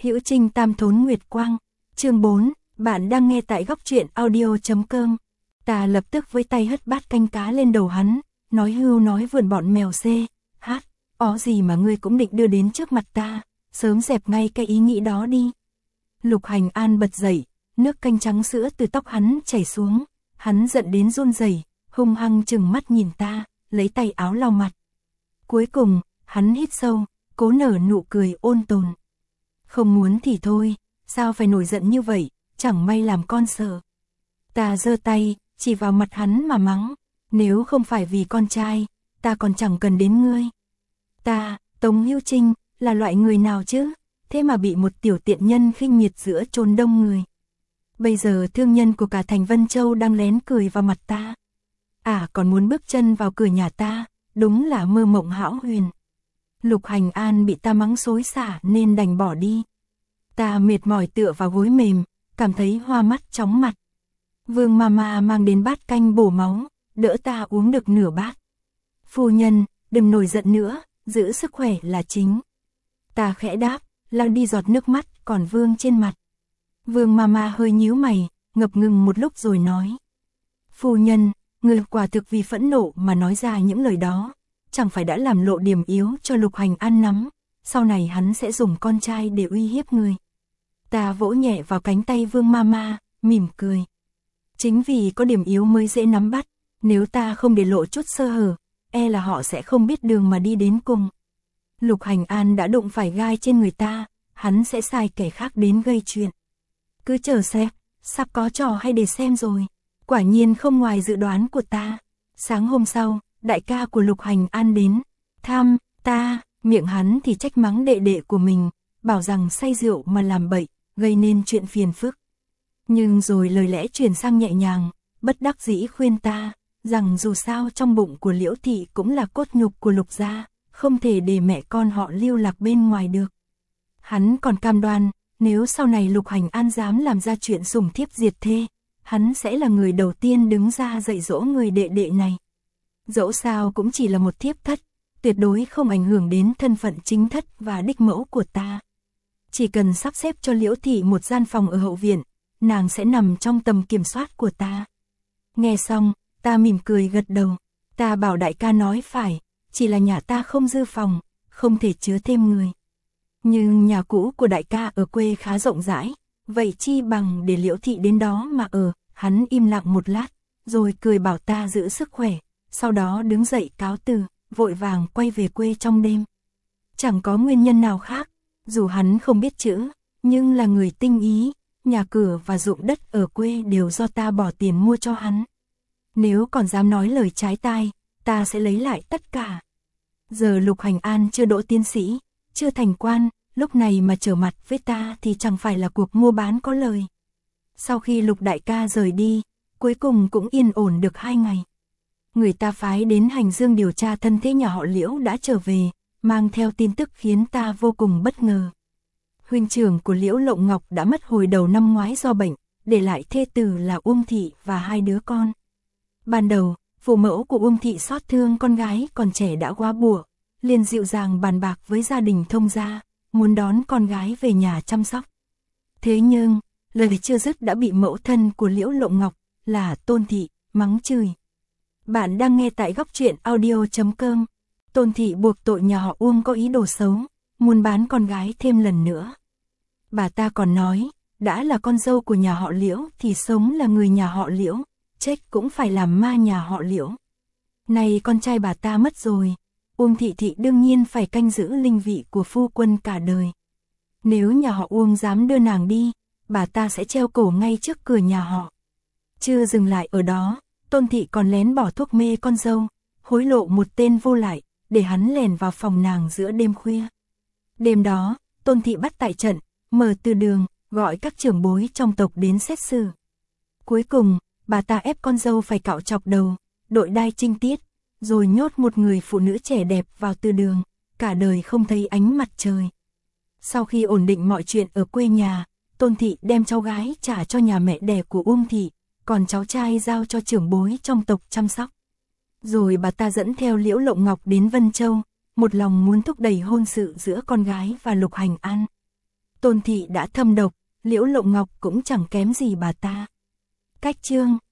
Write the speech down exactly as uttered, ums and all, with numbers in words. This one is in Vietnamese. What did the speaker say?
Hữu Trinh Tam Thốn Nguyệt Quang, chương bốn, bạn đang nghe tại góc truyện audio.com. Ta lập tức với tay hất bát canh cá lên đầu hắn, nói hưu nói vườn bọn mèo xê, hát, ó gì mà ngươi cũng định đưa đến trước mặt ta, sớm dẹp ngay cái ý nghĩ đó đi. Lục Hành An bật dậy, nước canh trắng sữa từ tóc hắn chảy xuống, hắn giận đến run rẩy, hung hăng chừng mắt nhìn ta, lấy tay áo lau mặt. Cuối cùng, hắn hít sâu, cố nở nụ cười ôn tồn. Không muốn thì thôi, sao phải nổi giận như vậy, chẳng may làm con sợ. Ta giơ tay, chỉ vào mặt hắn mà mắng, nếu không phải vì con trai, ta còn chẳng cần đến ngươi. Ta, Tống Hữu Trinh, là loại người nào chứ, thế mà bị một tiểu tiện nhân khinh miệt giữa chốn đông người. Bây giờ thương nhân của cả thành Vân Châu đang lén cười vào mặt ta. À còn muốn bước chân vào cửa nhà ta, đúng là mơ mộng hão huyền. Lục Hành An bị ta mắng xối xả nên đành bỏ đi. Ta mệt mỏi tựa vào gối mềm, cảm thấy hoa mắt chóng mặt. Vương Mama mang đến bát canh bổ máu, đỡ ta uống được nửa bát. Phu nhân, đừng nổi giận nữa, giữ sức khỏe là chính. Ta khẽ đáp, lau đi giọt nước mắt còn vương trên mặt. Vương Mama hơi nhíu mày, ngập ngừng một lúc rồi nói. Phu nhân, người quả thực vì phẫn nộ mà nói ra những lời đó, chẳng phải đã làm lộ điểm yếu cho Lục Hành An nắm, sau này hắn sẽ dùng con trai để uy hiếp người. Ta vỗ nhẹ vào cánh tay Vương Mama, mỉm cười. Chính vì có điểm yếu mới dễ nắm bắt, nếu ta không để lộ chút sơ hở, e là họ sẽ không biết đường mà đi đến cùng. Lục Hành An đã đụng phải gai trên người ta, hắn sẽ sai kẻ khác đến gây chuyện. Cứ chờ xem, sắp có trò hay để xem rồi. Quả nhiên không ngoài dự đoán của ta. Sáng hôm sau, đại ca của Lục Hành An đến, thăm ta, miệng hắn thì trách mắng đệ đệ của mình, bảo rằng say rượu mà làm bậy, gây nên chuyện phiền phức. Nhưng rồi lời lẽ chuyển sang nhẹ nhàng, bất đắc dĩ khuyên ta, rằng dù sao trong bụng của Liễu Thị cũng là cốt nhục của Lục gia, không thể để mẹ con họ lưu lạc bên ngoài được. Hắn còn cam đoan, nếu sau này Lục Hành An dám làm ra chuyện sủng thiếp diệt thê, hắn sẽ là người đầu tiên đứng ra dạy dỗ người đệ đệ này. Dẫu sao cũng chỉ là một thiếp thất, tuyệt đối không ảnh hưởng đến thân phận chính thất và đích mẫu của ta. Chỉ cần sắp xếp cho Liễu Thị một gian phòng ở hậu viện, nàng sẽ nằm trong tầm kiểm soát của ta. Nghe xong, ta mỉm cười gật đầu. Ta bảo đại ca nói phải, chỉ là nhà ta không dư phòng, không thể chứa thêm người. Nhưng nhà cũ của đại ca ở quê khá rộng rãi, vậy chi bằng để Liễu Thị đến đó mà ở. Hắn im lặng một lát, rồi cười bảo ta giữ sức khỏe, sau đó đứng dậy cáo từ, vội vàng quay về quê trong đêm. Chẳng có nguyên nhân nào khác, dù hắn không biết chữ, nhưng là người tinh ý, nhà cửa và ruộng đất ở quê đều do ta bỏ tiền mua cho hắn. Nếu còn dám nói lời trái tai, ta sẽ lấy lại tất cả. Giờ Lục Hành An chưa đỗ tiến sĩ, chưa thành quan, lúc này mà trở mặt với ta thì chẳng phải là cuộc mua bán có lời. Sau khi Lục đại ca rời đi, cuối cùng cũng yên ổn được hai ngày. Người ta phái đến Hành Dương điều tra thân thế nhà họ Liễu đã trở về, mang theo tin tức khiến ta vô cùng bất ngờ. Huynh trưởng của Liễu Lộng Ngọc đã mất hồi đầu năm ngoái do bệnh, để lại thê tử là Uông Thị và hai đứa con. Ban đầu, phụ mẫu của Uông Thị xót thương con gái còn trẻ đã quá bủa, liền dịu dàng bàn bạc với gia đình thông gia, muốn đón con gái về nhà chăm sóc. Thế nhưng, lời chưa dứt đã bị mẫu thân của Liễu Lộng Ngọc, là Tôn Thị, mắng chửi. Bạn đang nghe tại góc truyện audio.com. Tôn Thị buộc tội nhà họ Uông có ý đồ xấu, muốn bán con gái thêm lần nữa. Bà ta còn nói, đã là con dâu của nhà họ Liễu thì sống là người nhà họ Liễu, chết cũng phải làm ma nhà họ Liễu. Này con trai bà ta mất rồi, Uông Thị Thị đương nhiên phải canh giữ linh vị của phu quân cả đời. Nếu nhà họ Uông dám đưa nàng đi, bà ta sẽ treo cổ ngay trước cửa nhà họ. Chưa dừng lại ở đó, Tôn Thị còn lén bỏ thuốc mê con dâu, hối lộ một tên vô lại, để hắn lèn vào phòng nàng giữa đêm khuya. Đêm đó, Tôn Thị bắt tại trận, mở từ đường, gọi các trưởng bối trong tộc đến xét xử. Cuối cùng, bà ta ép con dâu phải cạo chọc đầu, đội đai trinh tiết, rồi nhốt một người phụ nữ trẻ đẹp vào từ đường, cả đời không thấy ánh mặt trời. Sau khi ổn định mọi chuyện ở quê nhà, Tôn Thị đem cháu gái trả cho nhà mẹ đẻ của Uông Thị, còn cháu trai giao cho trưởng bối trong tộc chăm sóc. Rồi bà ta dẫn theo Liễu Lộng Ngọc đến Vân Châu, một lòng muốn thúc đẩy hôn sự giữa con gái và Lục Hành An. Tôn thị đã thâm độc, Liễu Lộ Ngọc cũng chẳng kém gì bà ta. Cách chương